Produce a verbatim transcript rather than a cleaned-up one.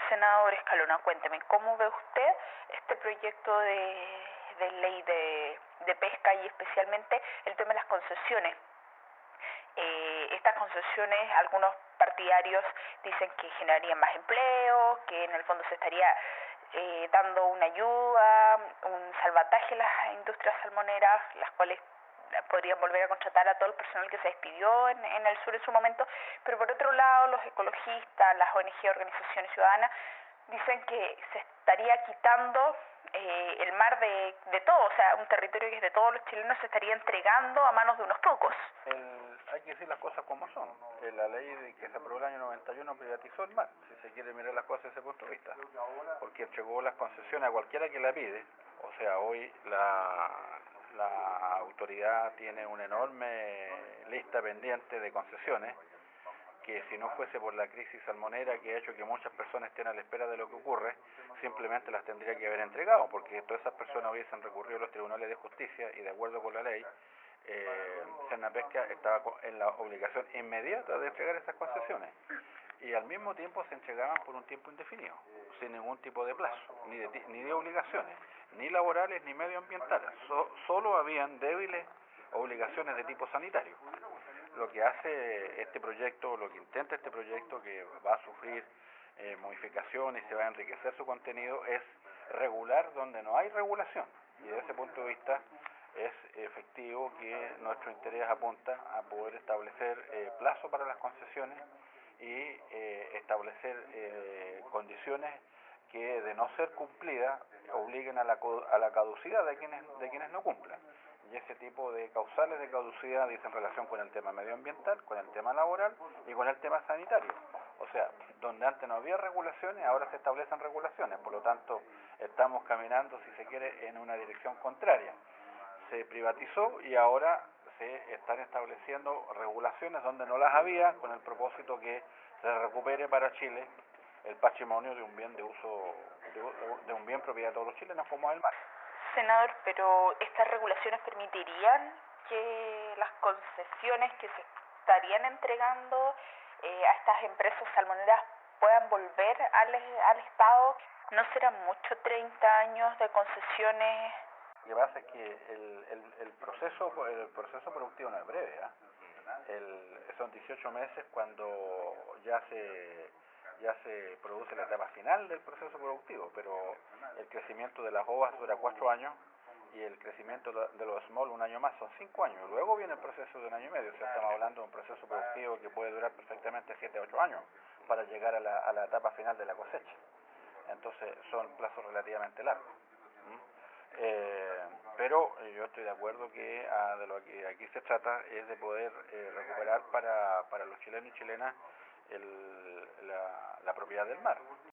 Senador Escalona, cuénteme, ¿cómo ve usted este proyecto de, de ley de, de pesca y especialmente el tema de las concesiones? Eh, estas concesiones, algunos partidarios dicen que generarían más empleo, que en el fondo se estaría eh, dando una ayuda, un salvataje a las industrias salmoneras, las cuales podrían volver a contratar a todo el personal que se despidió en, en el sur en su momento, pero por otro lado los ecologistas, las O N G, organizaciones ciudadanas, dicen que se estaría quitando eh, el mar de, de todo, o sea, un territorio que es de todos los chilenos se estaría entregando a manos de unos pocos. El, hay que decir las cosas como son. En la ley de que se aprobó el año noventa y uno privatizó el mar, si se quiere mirar las cosas desde ese punto de vista, porque entregó las concesiones a cualquiera que la pide. O sea, hoy la, la autoridad tiene una enorme lista pendiente de concesiones que si no fuese por la crisis salmonera que ha hecho que muchas personas estén a la espera de lo que ocurre, simplemente las tendría que haber entregado, porque todas esas personas hubiesen recurrido a los tribunales de justicia y de acuerdo con la ley, eh, Senapesca estaba en la obligación inmediata de entregar esas concesiones y al mismo tiempo se entregaban por un tiempo indefinido, sin ningún tipo de plazo, ni de, ni de obligaciones, ni laborales ni medioambientales, so, solo habían débiles obligaciones de tipo sanitario. Lo que hace este proyecto, lo que intenta este proyecto, que va a sufrir eh, modificaciones y se va a enriquecer su contenido, es regular donde no hay regulación. Y desde ese punto de vista es efectivo que nuestro interés apunta a poder establecer eh, plazo para las concesiones y eh, establecer eh, condiciones que, de no ser cumplidas, obliguen a la, a la caducidad de quienes, de quienes no cumplan. Y ese tipo de causales de caducidad dicen relación con el tema medioambiental, con el tema laboral y con el tema sanitario. O sea, donde antes no había regulaciones, ahora se establecen regulaciones. Por lo tanto, estamos caminando, si se quiere, en una dirección contraria. Se privatizó y ahora se están estableciendo regulaciones donde no las había, con el propósito que se recupere para Chile el patrimonio de un bien de uso, de, de un bien propiedad de todos los chilenos, como es el mar. Senador, pero ¿estas regulaciones permitirían que las concesiones que se estarían entregando eh, a estas empresas salmoneras puedan volver al, al Estado? ¿No serán mucho treinta años de concesiones? Lo que pasa es que el, el, el, proceso, el proceso productivo no es breve, ¿eh? el, son dieciocho meses cuando ya se, ya se produce la etapa final del proceso productivo, pero el crecimiento de las ovas dura cuatro años y el crecimiento de los small un año más, son cinco años. Luego viene el proceso de un año y medio, o sea, estamos hablando de un proceso productivo que puede durar perfectamente siete a ocho años para llegar a la, a la etapa final de la cosecha. Entonces son plazos relativamente largos. ¿Mm? Eh, pero eh, yo estoy de acuerdo que ah, de lo que aquí se trata es de poder eh, recuperar para, para los chilenos y chilenas el, la, la propiedad del mar.